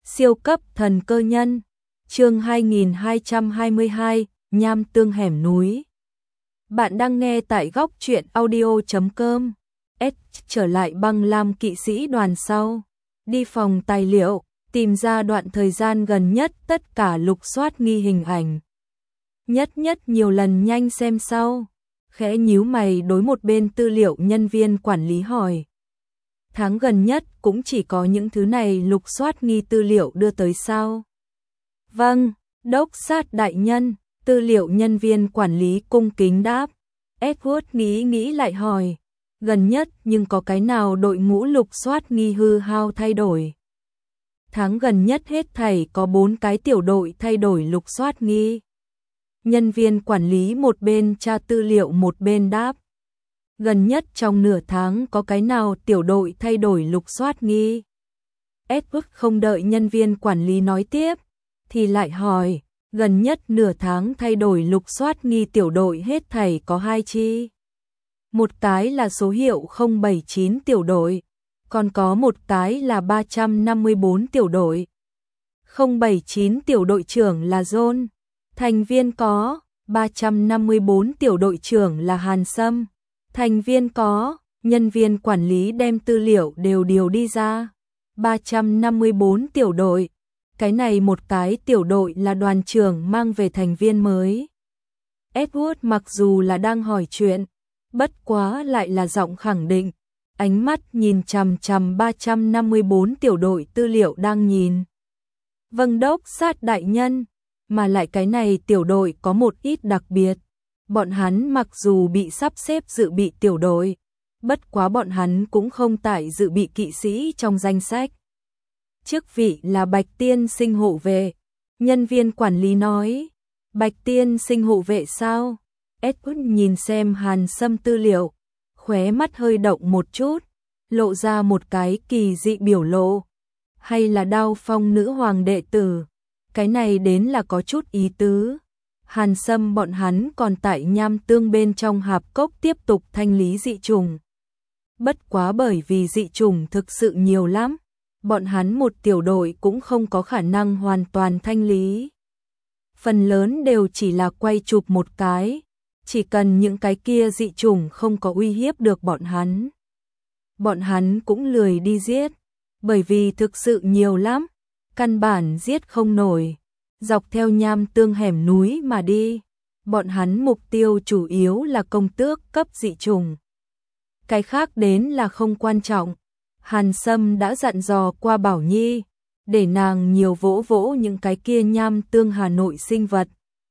Siêu cấp thần cơ nhân, chương 2222, nham tương hẻm núi. Bạn đang nghe tại góc truyện audio.com. Trở lại băng lam kỵ sĩ đoàn sau. Đi phòng tài liệu, tìm ra đoạn thời gian gần nhất tất cả lục soát nghi hình ảnh. Nhất nhiều lần nhanh xem sau. Khẽ nhíu mày đối một bên tư liệu nhân viên quản lý hỏi. Tháng gần nhất cũng chỉ có những thứ này lục soát nghi tư liệu đưa tới sao? Vâng, đốc sát đại nhân, tư liệu nhân viên quản lý cung kính đáp. Edward nghĩ lại hỏi, gần nhất nhưng có cái nào đội ngũ lục soát nghi hư hao thay đổi? Tháng gần nhất hết thảy có 4 cái tiểu đội thay đổi lục soát nghi. Nhân viên quản lý một bên tra tư liệu một bên đáp. Gần nhất trong nửa tháng có cái nào tiểu đội thay đổi lục soát nghi? Edward không đợi nhân viên quản lý nói tiếp, thì lại hỏi, gần nhất nửa tháng thay đổi lục soát nghi tiểu đội hết thảy có 2 chi. Một cái là số hiệu 079 tiểu đội, còn có một cái là 354 tiểu đội. 079 tiểu đội trưởng là John, thành viên có, 354 tiểu đội trưởng là Hàn Sâm. Thành viên có, nhân viên quản lý đem tư liệu đều điều đi ra. 354 tiểu đội, cái này một cái tiểu đội là đoàn trưởng mang về thành viên mới. Edward mặc dù là đang hỏi chuyện, bất quá lại là giọng khẳng định, ánh mắt nhìn chằm chằm 354 tiểu đội tư liệu đang nhìn. Vâng đốc sát đại nhân, mà lại cái này tiểu đội có một ít đặc biệt. Bọn hắn mặc dù bị sắp xếp dự bị tiểu đội, bất quá bọn hắn cũng không tại dự bị kỵ sĩ trong danh sách. Chức vị là Bạch Tiên Sinh hộ vệ, nhân viên quản lý nói. Bạch Tiên Sinh hộ vệ sao? Edward nhìn xem Hàn Sâm tư liệu, khóe mắt hơi động một chút, lộ ra một cái kỳ dị biểu lộ. Hay là Đao Phong nữ hoàng đệ tử? Cái này đến là có chút ý tứ. Hàn Sâm bọn hắn còn tại nham tương bên trong hạp cốc tiếp tục thanh lý dị trùng. Bất quá bởi vì dị trùng thực sự nhiều lắm, bọn hắn một tiểu đội cũng không có khả năng hoàn toàn thanh lý. Phần lớn đều chỉ là quay chụp một cái, chỉ cần những cái kia dị trùng không có uy hiếp được bọn hắn. Bọn hắn cũng lười đi giết, bởi vì thực sự nhiều lắm, căn bản giết không nổi. Dọc theo nham tương hẻm núi mà đi, bọn hắn mục tiêu chủ yếu là công tước cấp dị trùng. Cái khác đến là không quan trọng. Hàn Sâm đã dặn dò qua Bảo Nhi, để nàng nhiều vỗ vỗ những cái kia nham tương Hà Nội sinh vật.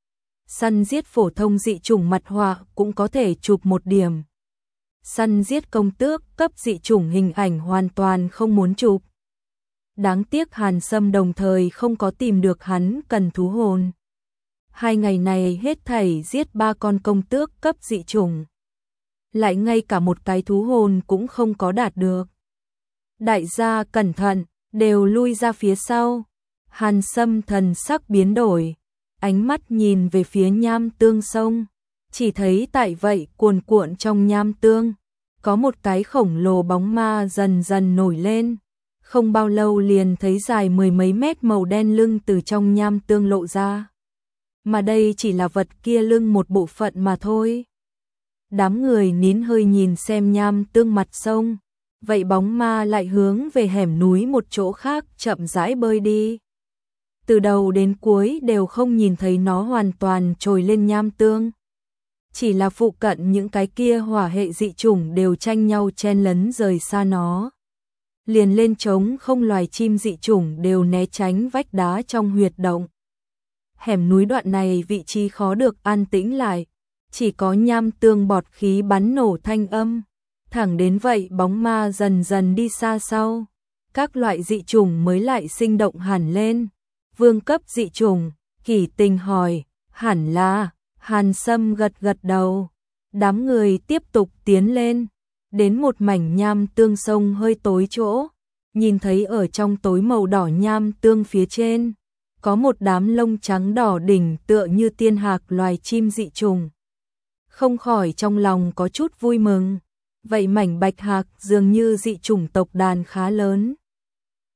Săn giết phổ thông dị trùng mặt họa cũng có thể chụp một điểm. Săn giết công tước cấp dị trùng hình ảnh hoàn toàn không muốn chụp. Đáng tiếc Hàn Sâm đồng thời không có tìm được hắn cần thú hồn. 2 ngày này hết thảy giết 3 con công tước cấp dị trùng. Lại ngay cả một cái thú hồn cũng không có đạt được. Đại gia cẩn thận, đều lui ra phía sau. Hàn Sâm thần sắc biến đổi, ánh mắt nhìn về phía nham tương sông. Chỉ thấy tại vậy cuồn cuộn trong nham tương, có một cái khổng lồ bóng ma dần dần nổi lên. Không bao lâu liền thấy dài 10 mấy mét màu đen lưng từ trong nham tương lộ ra. Mà đây chỉ là vật kia lưng một bộ phận mà thôi. Đám người nín hơi nhìn xem nham tương mặt sông. Vậy bóng ma lại hướng về hẻm núi một chỗ khác chậm rãi bơi đi. Từ đầu đến cuối đều không nhìn thấy nó hoàn toàn trồi lên nham tương. Chỉ là phụ cận những cái kia hỏa hệ dị chủng đều tranh nhau chen lấn rời xa nó. Liền lên trống không loài chim dị chủng đều né tránh vách đá trong huyệt động. Hẻm núi đoạn này vị trí khó được an tĩnh lại, chỉ có nham tương bọt khí bắn nổ thanh âm. Thẳng đến vậy bóng ma dần dần đi xa sau, các loại dị chủng mới lại sinh động hẳn lên. Vương cấp dị chủng, Kỷ Tình hỏi, hẳn là. Hàn Sâm gật đầu. Đám người tiếp tục tiến lên, đến một mảnh nham tương sông hơi tối chỗ, nhìn thấy ở trong tối màu đỏ nham tương phía trên, có một đám lông trắng đỏ đỉnh tựa như tiên hạc loài chim dị trùng. Không khỏi trong lòng có chút vui mừng, vậy mảnh bạch hạc dường như dị trùng tộc đàn khá lớn.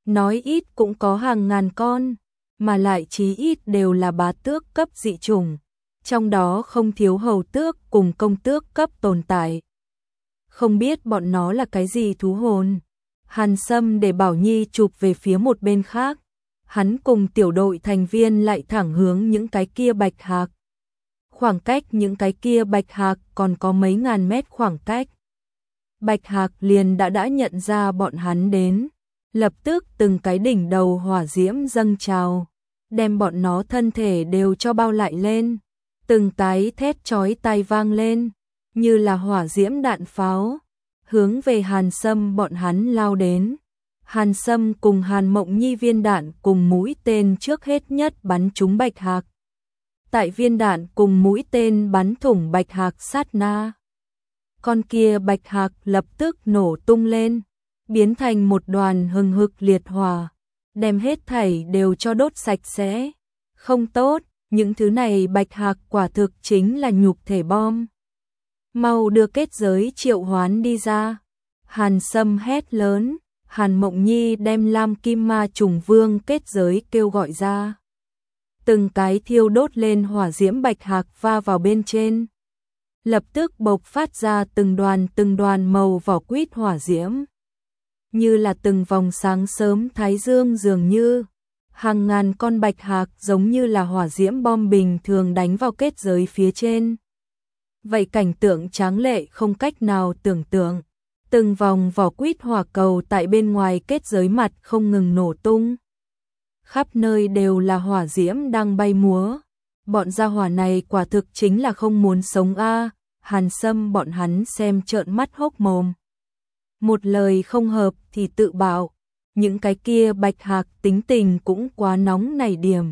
nói ít cũng có hàng ngàn con, mà lại chí ít đều là bá tước cấp dị chủng, trong đó không thiếu hầu tước cùng công tước cấp tồn tại. Không biết bọn nó là cái gì thú hồn. Hàn Sâm để Bảo Nhi chụp về phía một bên khác, hắn cùng tiểu đội thành viên lại thẳng hướng những cái kia bạch hạc. Khoảng cách những cái kia bạch hạc còn có mấy ngàn mét khoảng cách. Bạch hạc liền đã nhận ra bọn hắn đến, lập tức từng cái đỉnh đầu hỏa diễm dâng trào, đem bọn nó thân thể đều cho bao lại lên, từng cái thét chói tai vang lên, như là hỏa diễm đạn pháo, hướng về Hàn Sâm bọn hắn lao đến. Hàn Sâm cùng Hàn Mộng Nhi viên đạn cùng mũi tên trước hết nhất bắn trúng bạch hạc. Tại viên đạn cùng mũi tên bắn thủng bạch hạc sát na, con kia bạch hạc lập tức nổ tung lên, biến thành một đoàn hừng hực liệt hỏa, đem hết thảy đều cho đốt sạch sẽ. Không tốt, những thứ này bạch hạc quả thực chính là nhục thể bom. Mau đưa kết giới triệu hoán đi ra. Hàn Sâm hét lớn, Hàn Mộng Nhi đem Lam Kim Ma Trùng Vương kết giới kêu gọi ra. Từng cái thiêu đốt lên hỏa diễm bạch hạc va vào bên trên, lập tức bộc phát ra từng đoàn màu vỏ quýt hỏa diễm, như là từng vòng sáng sớm thái dương dường như. Hàng ngàn con bạch hạc giống như là hỏa diễm bom bình thường đánh vào kết giới phía trên. Vậy cảnh tượng tráng lệ không cách nào tưởng tượng. Từng vòng vỏ quýt hỏa cầu tại bên ngoài kết giới mặt không ngừng nổ tung. Khắp nơi đều là hỏa diễm đang bay múa. Bọn gia hỏa này quả thực chính là không muốn sống a. Hàn Sâm bọn hắn xem trợn mắt hốc mồm. Một lời không hợp thì tự bạo. Những cái kia bạch hạc tính tình cũng quá nóng nảy điểm.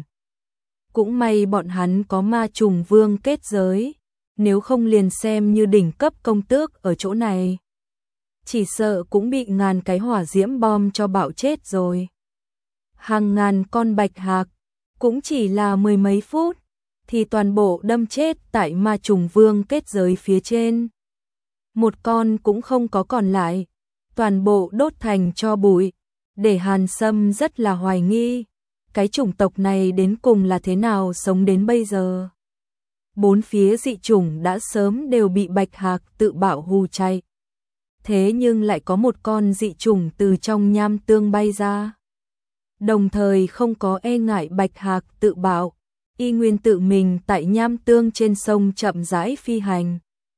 Cũng may bọn hắn có ma trùng vương kết giới, nếu không liền xem như đỉnh cấp công tước ở chỗ này, chỉ sợ cũng bị ngàn cái hỏa diễm bom cho bạo chết rồi. Hàng ngàn con bạch hạc, cũng chỉ là mười mấy phút, thì toàn bộ đâm chết tại ma trùng vương kết giới phía trên. Một con cũng không có còn lại, toàn bộ đốt thành tro bụi, để Hàn Sâm rất là hoài nghi, cái chủng tộc này đến cùng là thế nào sống đến bây giờ. Bốn phía dị chủng đã sớm đều bị bạch hạc tự bạo hù chạy. Thế nhưng lại có một con dị chủng từ trong nham tương bay ra. Đồng thời không có e ngại bạch hạc tự bạo, y nguyên tự mình tại nham tương trên sông chậm rãi phi hành.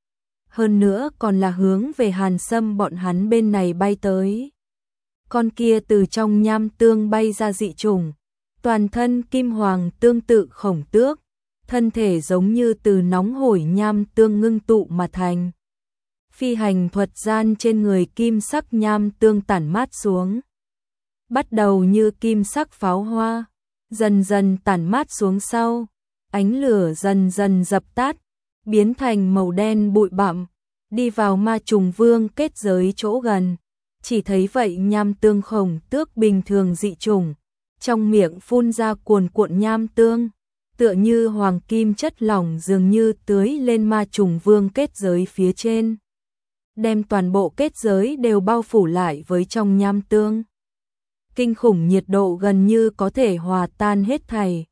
Hơn nữa còn là hướng về Hàn Sâm bọn hắn bên này bay tới. Con kia từ trong nham tương bay ra dị chủng, toàn thân kim hoàng tương tự khổng tước, thân thể giống như từ nóng hổi nham tương ngưng tụ mà thành. Phi hành thuật gian trên người kim sắc nham tương tản mát xuống, bắt đầu như kim sắc pháo hoa, dần dần tản mát xuống sau, ánh lửa dần dần dập tắt, biến thành màu đen bụi bặm, đi vào ma trùng vương kết giới chỗ gần. Chỉ thấy vậy nham tương khổng tước bình thường dị chủng, trong miệng phun ra cuồn cuộn nham tương, tựa như hoàng kim chất lỏng dường như tưới lên ma trùng vương kết giới phía trên, đem toàn bộ kết giới đều bao phủ lại với trong nham tương. Kinh khủng nhiệt độ gần như có thể hòa tan hết thảy.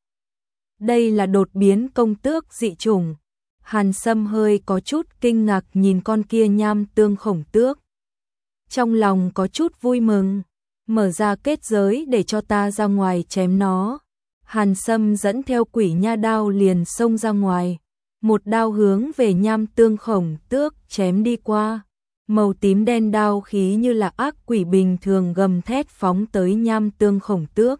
Đây là đột biến công tước dị chủng. Hàn Sâm hơi có chút kinh ngạc nhìn con kia nham tương khổng tước. Trong lòng có chút vui mừng, mở ra kết giới để cho ta ra ngoài chém nó. Hàn Sâm dẫn theo quỷ nha đao liền xông ra ngoài, một đao hướng về nham tương khổng tước chém đi qua. Màu tím đen đao khí như là ác quỷ bình thường gầm thét phóng tới nham tương khổng tước.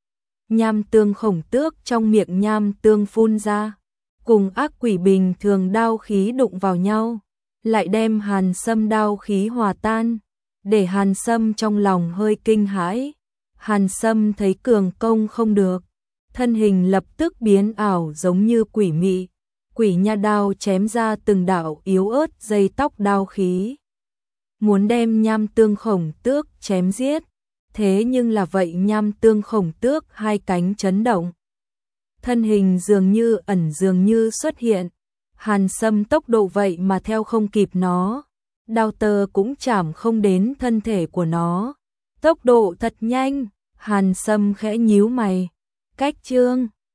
Nham tương khổng tước trong miệng nham tương phun ra, cùng ác quỷ bình thường đao khí đụng vào nhau, lại đem Hàn Sâm đao khí hòa tan, để Hàn Sâm trong lòng hơi kinh hãi. Hàn Sâm thấy cường công không được, thân hình lập tức biến ảo giống như quỷ mị, quỷ nha đao chém ra từng đạo yếu ớt dây tóc đao khí, muốn đem nham tương khổng tước chém giết. Thế nhưng là vậy nham tương khổng tước hai cánh chấn động, thân hình dường như ẩn dường như xuất hiện. Hàn Sâm tốc độ vậy mà theo không kịp nó, đao tơ cũng chạm không đến thân thể của nó. Tốc độ thật nhanh, Hàn Sâm khẽ nhíu mày. Cách Trương